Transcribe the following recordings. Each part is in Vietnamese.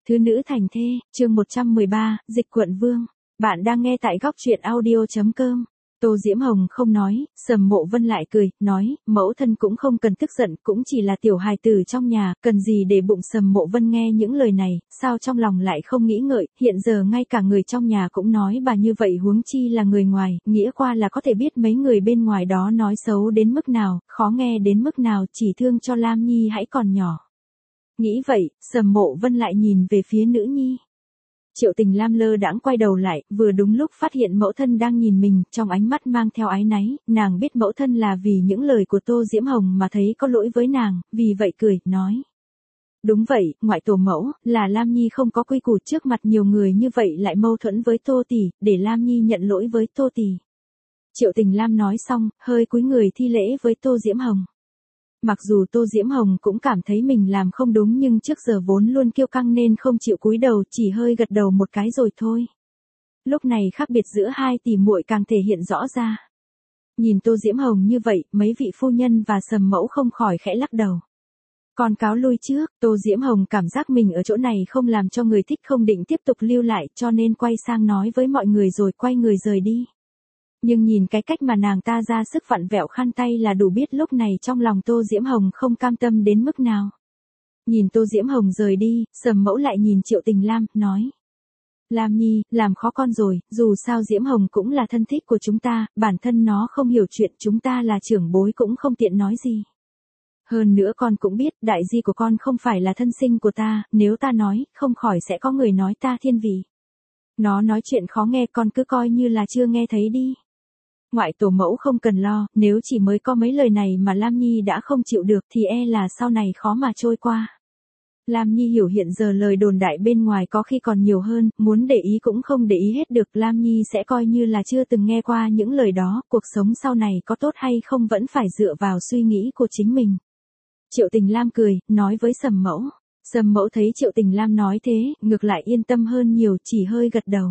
Thứ nữ thành thê, chương 113, Dịch Quận Vương. Bạn đang nghe tại góc truyện audio.com. Tô Diễm Hồng không nói, Sầm Mộ Vân lại cười, nói, mẫu thân cũng không cần tức giận, cũng chỉ là tiểu hài tử trong nhà, cần gì để bụng. Sầm Mộ Vân nghe những lời này, sao trong lòng lại không nghĩ ngợi, hiện giờ ngay cả người trong nhà cũng nói bà như vậy huống chi là người ngoài, nghĩa qua là có thể biết mấy người bên ngoài đó nói xấu đến mức nào, khó nghe đến mức nào, chỉ thương cho Lam Nhi hãy còn nhỏ. Nghĩ vậy, Sầm Mộ Vân lại nhìn về phía nữ nhi. Triệu Tình Lam lơ đãng quay đầu lại, vừa đúng lúc phát hiện mẫu thân đang nhìn mình, trong ánh mắt mang theo áy náy, nàng biết mẫu thân là vì những lời của Tô Diễm Hồng mà thấy có lỗi với nàng, vì vậy cười, nói. Đúng vậy, ngoại tổ mẫu, là Lam Nhi không có quy củ trước mặt nhiều người như vậy lại mâu thuẫn với Tô tỷ, để Lam Nhi nhận lỗi với Tô tỷ. Triệu Tình Lam nói xong, hơi cúi người thi lễ với Tô Diễm Hồng. Mặc dù Tô Diễm Hồng cũng cảm thấy mình làm không đúng nhưng trước giờ vốn luôn kiêu căng nên không chịu cúi đầu, chỉ hơi gật đầu một cái rồi thôi. Lúc này khác biệt giữa hai tỷ muội càng thể hiện rõ ra. Nhìn Tô Diễm Hồng như vậy, mấy vị phu nhân và Sầm mẫu không khỏi khẽ lắc đầu. Còn cáo lui trước, Tô Diễm Hồng cảm giác mình ở chỗ này không làm cho người thích, không định tiếp tục lưu lại, cho nên quay sang nói với mọi người rồi quay người rời đi. Nhưng nhìn cái cách mà nàng ta ra sức vặn vẹo khăn tay là đủ biết lúc này trong lòng Tô Diễm Hồng không cam tâm đến mức nào. Nhìn Tô Diễm Hồng rời đi, Sầm mẫu lại nhìn Triệu Tình Lam, nói. Lam Nhi, làm khó con rồi, dù sao Diễm Hồng cũng là thân thích của chúng ta, bản thân nó không hiểu chuyện, chúng ta là trưởng bối cũng không tiện nói gì. Hơn nữa con cũng biết, đại di của con không phải là thân sinh của ta, nếu ta nói, không khỏi sẽ có người nói ta thiên vị. Nó nói chuyện khó nghe, con cứ coi như là chưa nghe thấy đi. Ngoại tổ mẫu không cần lo, nếu chỉ mới có mấy lời này mà Lam Nhi đã không chịu được thì e là sau này khó mà trôi qua. Lam Nhi hiểu hiện giờ lời đồn đại bên ngoài có khi còn nhiều hơn, muốn để ý cũng không để ý hết được, Lam Nhi sẽ coi như là chưa từng nghe qua những lời đó, cuộc sống sau này có tốt hay không vẫn phải dựa vào suy nghĩ của chính mình. Triệu Tình Lam cười, nói với Sầm mẫu. Sầm mẫu thấy Triệu Tình Lam nói thế, ngược lại yên tâm hơn nhiều, chỉ hơi gật đầu.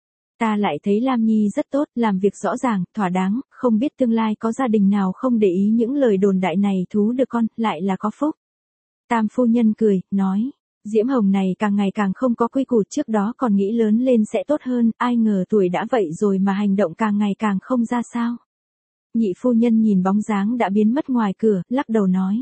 Ta lại thấy Lam Nhi rất tốt, làm việc rõ ràng, thỏa đáng, không biết tương lai có gia đình nào không để ý những lời đồn đại này thú được con, lại là có phúc. Tam phu nhân cười, nói, Diễm Hồng này càng ngày càng không có quy củ, trước đó còn nghĩ lớn lên sẽ tốt hơn, ai ngờ tuổi đã vậy rồi mà hành động càng ngày càng không ra sao. Nhị phu nhân nhìn bóng dáng đã biến mất ngoài cửa, lắc đầu nói.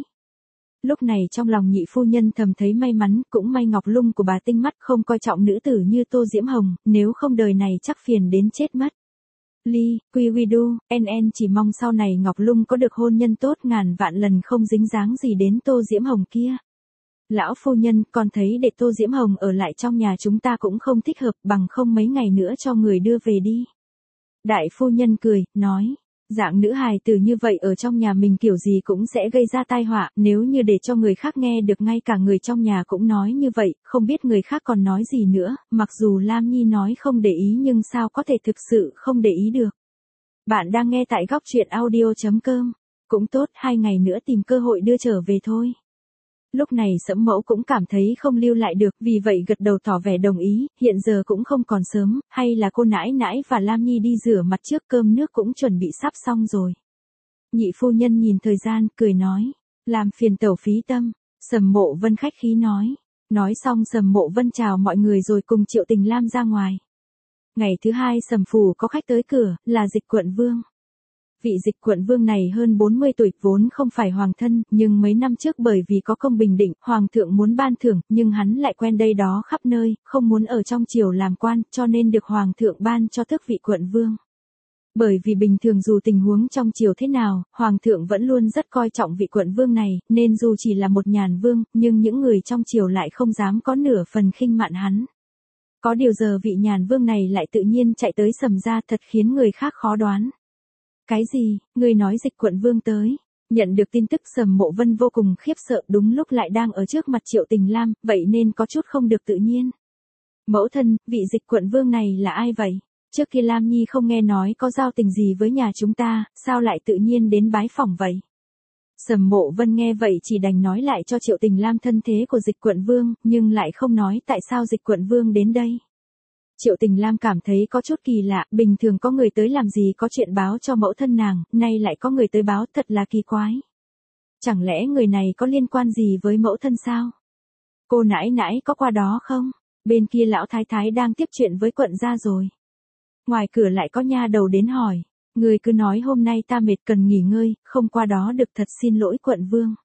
Lúc này trong lòng nhị phu nhân thầm thấy may mắn, cũng may Ngọc Lung của bà tinh mắt không coi trọng nữ tử như Tô Diễm Hồng, nếu không đời này chắc phiền đến chết mất. Ly, Quy We Do, NN chỉ mong sau này Ngọc Lung có được hôn nhân tốt, ngàn vạn lần không dính dáng gì đến Tô Diễm Hồng kia. Lão phu nhân, con thấy để Tô Diễm Hồng ở lại trong nhà chúng ta cũng không thích hợp, bằng không mấy ngày nữa cho người đưa về đi. Đại phu nhân cười, nói. Dạng nữ hài tử như vậy ở trong nhà mình kiểu gì cũng sẽ gây ra tai họa, nếu như để cho người khác nghe được, ngay cả người trong nhà cũng nói như vậy, không biết người khác còn nói gì nữa, mặc dù Lam Nhi nói không để ý nhưng sao có thể thực sự không để ý được. Bạn đang nghe tại góc truyện audio.com. Cũng tốt, 2 ngày nữa tìm cơ hội đưa trở về thôi. Lúc này Sẫm mẫu cũng cảm thấy không lưu lại được, vì vậy gật đầu tỏ vẻ đồng ý, hiện giờ cũng không còn sớm, hay là cô nãi nãi và Lam Nhi đi rửa mặt trước, cơm nước cũng chuẩn bị sắp xong rồi. Nhị phu nhân nhìn thời gian, cười nói, làm phiền tẩu phí tâm. Sầm Mộ Vân khách khí nói. Nói xong Sầm Mộ Vân chào mọi người rồi cùng Triệu Tình Lam ra ngoài. Ngày thứ hai Sầm phủ có khách tới cửa, là Dịch Quận Vương. Vị Dịch Quận Vương này hơn 40 tuổi, vốn không phải hoàng thân, nhưng mấy năm trước bởi vì có công bình định, hoàng thượng muốn ban thưởng, nhưng hắn lại quen đây đó khắp nơi, không muốn ở trong triều làm quan, cho nên được hoàng thượng ban cho tước vị quận vương. Bởi vì bình thường dù tình huống trong triều thế nào, hoàng thượng vẫn luôn rất coi trọng vị quận vương này, nên dù chỉ là một nhàn vương, nhưng những người trong triều lại không dám có nửa phần khinh mạn hắn. Có điều giờ vị nhàn vương này lại tự nhiên chạy tới Sầm gia, thật khiến người khác khó đoán. Cái gì, người nói Dịch Quận Vương tới? Nhận được tin tức Sầm Mộ Vân vô cùng khiếp sợ, đúng lúc lại đang ở trước mặt Triệu Tình Lam, vậy nên có chút không được tự nhiên. Mẫu thân, vị Dịch Quận Vương này là ai vậy? Trước kia Lam Nhi không nghe nói có giao tình gì với nhà chúng ta, sao lại tự nhiên đến bái phỏng vậy? Sầm Mộ Vân nghe vậy chỉ đành nói lại cho Triệu Tình Lam thân thế của Dịch Quận Vương, nhưng lại không nói tại sao Dịch Quận Vương đến đây. Triệu Tình Lam cảm thấy có chút kỳ lạ, bình thường có người tới làm gì có chuyện báo cho mẫu thân nàng, nay lại có người tới báo, thật là kỳ quái. Chẳng lẽ người này có liên quan gì với mẫu thân sao? Cô nãi nãi có qua đó không? bên kia lão thái thái đang tiếp chuyện với quận gia rồi. Ngoài cửa lại có nha đầu đến hỏi, người cứ nói hôm nay ta mệt cần nghỉ ngơi, không qua đó được thật xin lỗi quận vương.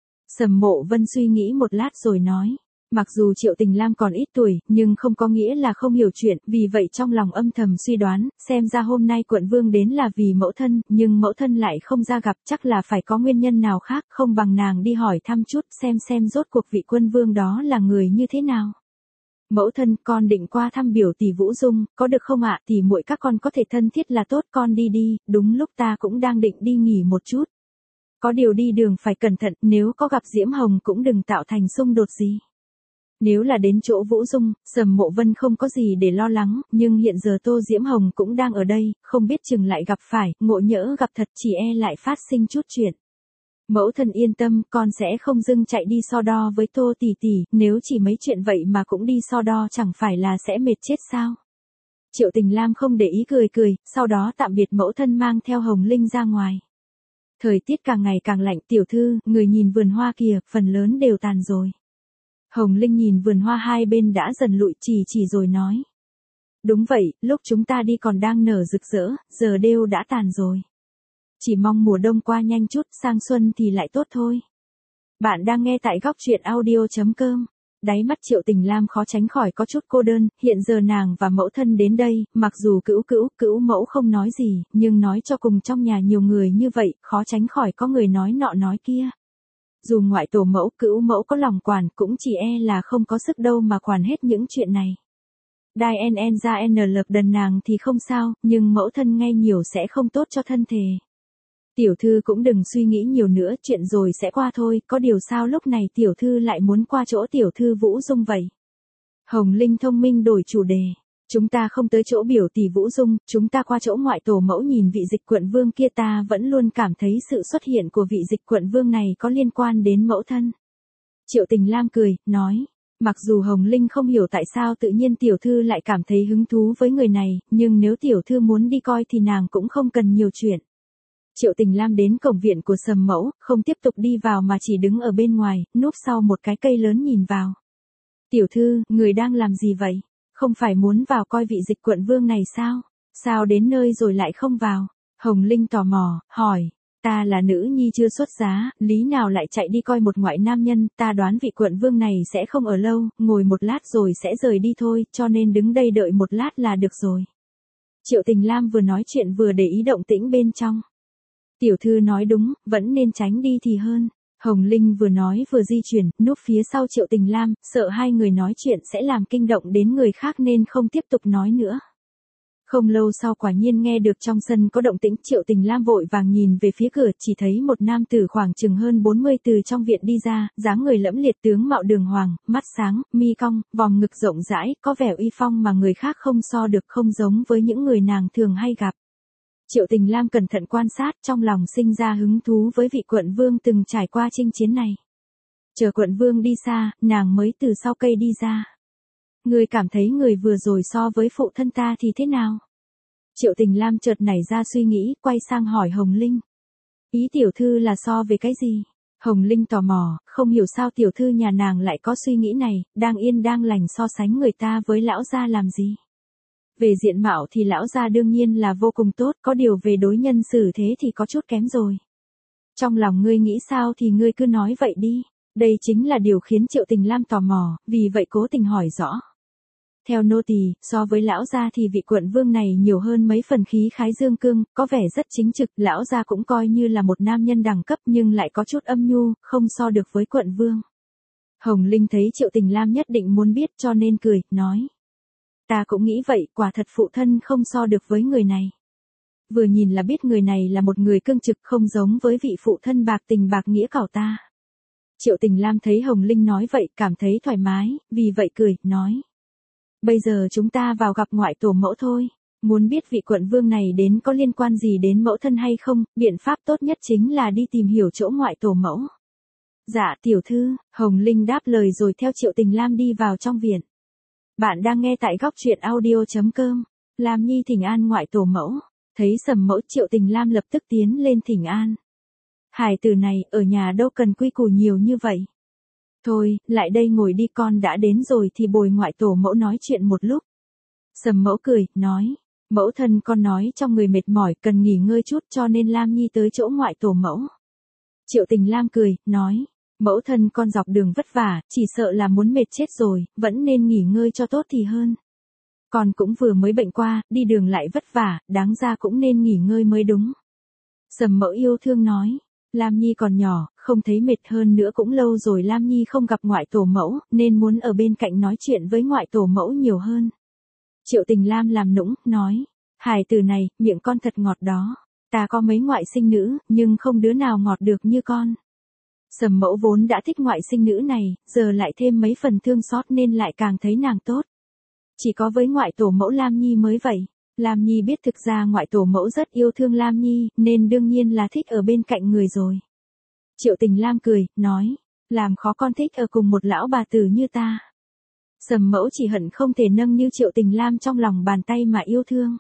Sầm Mộ Vân suy nghĩ một lát rồi nói, mặc dù Triệu Tình Lam còn ít tuổi, nhưng không có nghĩa là không hiểu chuyện, vì vậy trong lòng âm thầm suy đoán, xem ra hôm nay quận vương đến là vì mẫu thân, nhưng mẫu thân lại không ra gặp, chắc là phải có nguyên nhân nào khác, không bằng nàng đi hỏi thăm chút xem rốt cuộc vị quân vương đó là người như thế nào. Mẫu thân, con định qua thăm biểu tỷ Vũ Dung, có được không ạ? Tỷ muội các con có thể thân thiết là tốt, con đi đi, đúng lúc ta cũng đang định đi nghỉ một chút. Có điều đi đường phải cẩn thận, nếu có gặp Diễm Hồng cũng đừng tạo thành xung đột gì. Nếu là đến chỗ Vũ Dung, Sầm Mộ Vân không có gì để lo lắng, nhưng hiện giờ Tô Diễm Hồng cũng đang ở đây, không biết chừng lại gặp phải, ngộ nhỡ gặp thật chỉ e lại phát sinh chút chuyện. Mẫu thân yên tâm, con sẽ không dưng chạy đi so đo với Tô tỷ tỷ, nếu chỉ mấy chuyện vậy mà cũng đi so đo chẳng phải là sẽ mệt chết sao. Triệu Tình Lam không để ý cười, sau đó tạm biệt mẫu thân mang theo Hồng Linh ra ngoài. Thời tiết càng ngày càng lạnh, tiểu thư, người nhìn vườn hoa kìa, phần lớn đều tàn rồi. Hồng Linh nhìn vườn hoa hai bên đã dần lụi chỉ rồi nói. Đúng vậy, lúc chúng ta đi còn đang nở rực rỡ, giờ đều đã tàn rồi. Chỉ mong mùa đông qua nhanh chút, sang xuân thì lại tốt thôi. Bạn đang nghe tại góc truyện audio.com. Đáy mắt Triệu Tình Lam khó tránh khỏi có chút cô đơn, hiện giờ nàng và mẫu thân đến đây, mặc dù cữu mẫu không nói gì, nhưng nói cho cùng trong nhà nhiều người như vậy, khó tránh khỏi có người nói nọ nói kia. Dù ngoại tổ mẫu, cữu mẫu có lòng quản, cũng chỉ e là không có sức đâu mà quản hết những chuyện này. Đai en ra n lợp đần nàng thì không sao, nhưng mẫu thân nghe nhiều sẽ không tốt cho thân thể. Tiểu thư cũng đừng suy nghĩ nhiều nữa, chuyện rồi sẽ qua thôi, có điều sao lúc này tiểu thư lại muốn qua chỗ tiểu thư Vũ Dung vậy? Hồng Linh thông minh đổi chủ đề. Chúng ta không tới chỗ biểu tỷ Vũ Dung, chúng ta qua chỗ ngoại tổ mẫu nhìn vị dịch quận vương kia, ta vẫn luôn cảm thấy sự xuất hiện của vị dịch quận vương này có liên quan đến mẫu thân. Triệu Tình Lam cười, nói, mặc dù Hồng Linh không hiểu tại sao tự nhiên tiểu thư lại cảm thấy hứng thú với người này, nhưng nếu tiểu thư muốn đi coi thì nàng cũng không cần nhiều chuyện. Triệu Tình Lam đến cổng viện của Sầm Mẫu, không tiếp tục đi vào mà chỉ đứng ở bên ngoài, núp sau một cái cây lớn nhìn vào. Tiểu thư, người đang làm gì vậy? Không phải muốn vào coi vị dịch quận vương này sao? Sao đến nơi rồi lại không vào? Hồng Linh tò mò, hỏi. Ta là nữ nhi chưa xuất giá, lý nào lại chạy đi coi một ngoại nam nhân, ta đoán vị quận vương này sẽ không ở lâu, ngồi một lát rồi sẽ rời đi thôi, cho nên đứng đây đợi một lát là được rồi. Triệu Tình Lam vừa nói chuyện vừa để ý động tĩnh bên trong. Tiểu thư nói đúng, vẫn nên tránh đi thì hơn. Hồng Linh vừa nói vừa di chuyển, núp phía sau Triệu Tình Lam, sợ hai người nói chuyện sẽ làm kinh động đến người khác nên không tiếp tục nói nữa. Không lâu sau quả nhiên nghe được trong sân có động tĩnh, Triệu Tình Lam vội vàng nhìn về phía cửa, chỉ thấy một nam tử khoảng chừng hơn 40 từ trong viện đi ra, dáng người lẫm liệt, tướng mạo đường hoàng, mắt sáng, mi cong, vòng ngực rộng rãi, có vẻ uy phong mà người khác không so được, không giống với những người nàng thường hay gặp. Triệu Tình Lam cẩn thận quan sát, trong lòng sinh ra hứng thú với vị quận vương từng trải qua chinh chiến này. Chờ quận vương đi xa, nàng mới từ sau cây đi ra. Người cảm thấy người vừa rồi so với phụ thân ta thì thế nào? Triệu Tình Lam chợt nảy ra suy nghĩ, quay sang hỏi Hồng Linh. Ý tiểu thư là so về cái gì? Hồng Linh tò mò, không hiểu sao tiểu thư nhà nàng lại có suy nghĩ này, đang yên đang lành so sánh người ta với lão gia làm gì? Về diện mạo thì lão gia đương nhiên là vô cùng tốt, có điều về đối nhân xử thế thì có chút kém rồi. Trong lòng ngươi nghĩ sao thì ngươi cứ nói vậy đi. Đây chính là điều khiến Triệu Tình Lam tò mò, vì vậy cố tình hỏi rõ. Theo nô tỳ, so với lão gia thì vị quận vương này nhiều hơn mấy phần khí khái dương cương, có vẻ rất chính trực, lão gia cũng coi như là một nam nhân đẳng cấp nhưng lại có chút âm nhu, không so được với quận vương. Hồng Linh thấy Triệu Tình Lam nhất định muốn biết cho nên cười, nói. Ta cũng nghĩ vậy, quả thật phụ thân không so được với người này. Vừa nhìn là biết người này là một người cương trực, không giống với vị phụ thân bạc tình bạc nghĩa cảo ta. Triệu Tình Lam thấy Hồng Linh nói vậy, cảm thấy thoải mái, vì vậy cười, nói. Bây giờ chúng ta vào gặp ngoại tổ mẫu thôi. Muốn biết vị quận vương này đến có liên quan gì đến mẫu thân hay không, biện pháp tốt nhất chính là đi tìm hiểu chỗ ngoại tổ mẫu. Dạ tiểu thư, Hồng Linh đáp lời rồi theo Triệu Tình Lam đi vào trong viện. Bạn đang nghe tại góc truyện audio.com. Lam Nhi thỉnh an ngoại tổ mẫu. Thấy Sầm Mẫu, Triệu Tình Lam lập tức tiến lên thỉnh an. Hài tử này, ở nhà đâu cần quy củ nhiều như vậy. Thôi, lại đây ngồi đi, con đã đến rồi thì bồi ngoại tổ mẫu nói chuyện một lúc. Sầm mẫu cười, nói, mẫu thân con nói trong người mệt mỏi cần nghỉ ngơi chút cho nên Lam Nhi tới chỗ ngoại tổ mẫu. Triệu Tình Lam cười, nói, mẫu thân con dọc đường vất vả, chỉ sợ là muốn mệt chết rồi, vẫn nên nghỉ ngơi cho tốt thì hơn. Con cũng vừa mới bệnh qua, đi đường lại vất vả, đáng ra cũng nên nghỉ ngơi mới đúng. Sầm mẫu yêu thương nói, Lam Nhi còn nhỏ, không thấy mệt, hơn nữa cũng lâu rồi Lam Nhi không gặp ngoại tổ mẫu, nên muốn ở bên cạnh nói chuyện với ngoại tổ mẫu nhiều hơn. Triệu Tình Lam làm nũng, nói, hài tử này, miệng con thật ngọt đó. Ta có mấy ngoại sinh nữ, nhưng không đứa nào ngọt được như con. Sầm mẫu vốn đã thích ngoại sinh nữ này, giờ lại thêm mấy phần thương xót nên lại càng thấy nàng tốt. Chỉ có với ngoại tổ mẫu Lam Nhi mới vậy. Lam Nhi biết thực ra ngoại tổ mẫu rất yêu thương Lam Nhi, nên đương nhiên là thích ở bên cạnh người rồi. Triệu Tình Lam cười, nói, làm khó con thích ở cùng một lão bà tử như ta. Sầm mẫu chỉ hận không thể nâng niu Triệu Tình Lam trong lòng bàn tay mà yêu thương.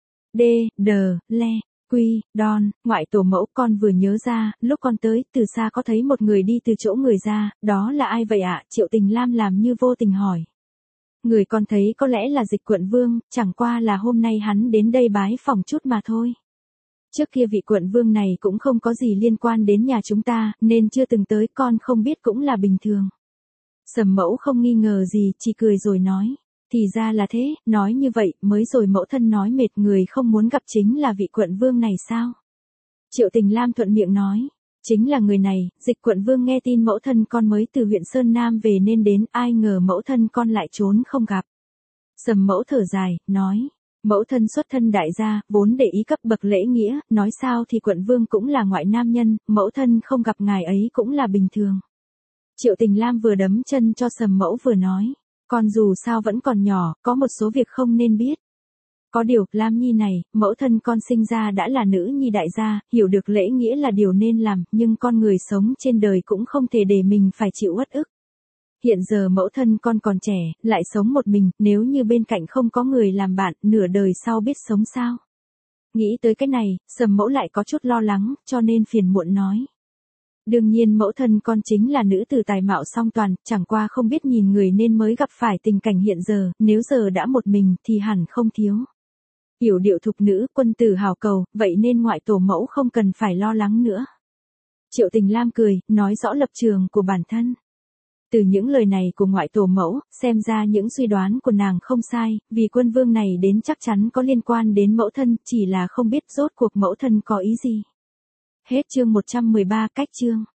Quy, Đon, ngoại tổ mẫu, con vừa nhớ ra, lúc con tới, từ xa có thấy một người đi từ chỗ người ra, đó là ai vậy ạ? Triệu Tình Lam làm như vô tình hỏi. Người con thấy có lẽ là Dịch Quận Vương, chẳng qua là hôm nay hắn đến đây bái phỏng chút mà thôi. Trước kia vị quận vương này cũng không có gì liên quan đến nhà chúng ta, nên chưa từng tới, con không biết cũng là bình thường. Sầm mẫu không nghi ngờ gì, chỉ cười rồi nói. Thì ra là thế, nói như vậy, mới rồi mẫu thân nói mệt người không muốn gặp chính là vị quận vương này sao? Triệu Tình Lam thuận miệng nói. Chính là người này, Dịch Quận Vương nghe tin mẫu thân con mới từ huyện Sơn Nam về nên đến, ai ngờ mẫu thân con lại trốn không gặp. Sầm mẫu thở dài, nói. Mẫu thân xuất thân đại gia, vốn để ý cấp bậc lễ nghĩa, nói sao thì quận vương cũng là ngoại nam nhân, mẫu thân không gặp ngài ấy cũng là bình thường. Triệu Tình Lam vừa đấm chân cho sầm mẫu vừa nói. Con dù sao vẫn còn nhỏ, có một số việc không nên biết. Có điều, Lam Nhi này, mẫu thân con sinh ra đã là nữ nhi đại gia, hiểu được lễ nghĩa là điều nên làm, nhưng con người sống trên đời cũng không thể để mình phải chịu uất ức. Hiện giờ mẫu thân con còn trẻ, lại sống một mình, nếu như bên cạnh không có người làm bạn, nửa đời sau biết sống sao? Nghĩ tới cái này, sầm mẫu lại có chút lo lắng, cho nên phiền muộn nói. Đương nhiên mẫu thân con chính là nữ tử tài mạo song toàn, chẳng qua không biết nhìn người nên mới gặp phải tình cảnh hiện giờ, nếu giờ đã một mình thì hẳn không thiếu. Yểu điệu thục nữ, quân tử hào cầu, vậy nên ngoại tổ mẫu không cần phải lo lắng nữa. Triệu Tình Lam cười, nói rõ lập trường của bản thân. Từ những lời này của ngoại tổ mẫu, xem ra những suy đoán của nàng không sai, vì quân vương này đến chắc chắn có liên quan đến mẫu thân, chỉ là không biết rốt cuộc mẫu thân có ý gì. Hết chương 113, cách chương.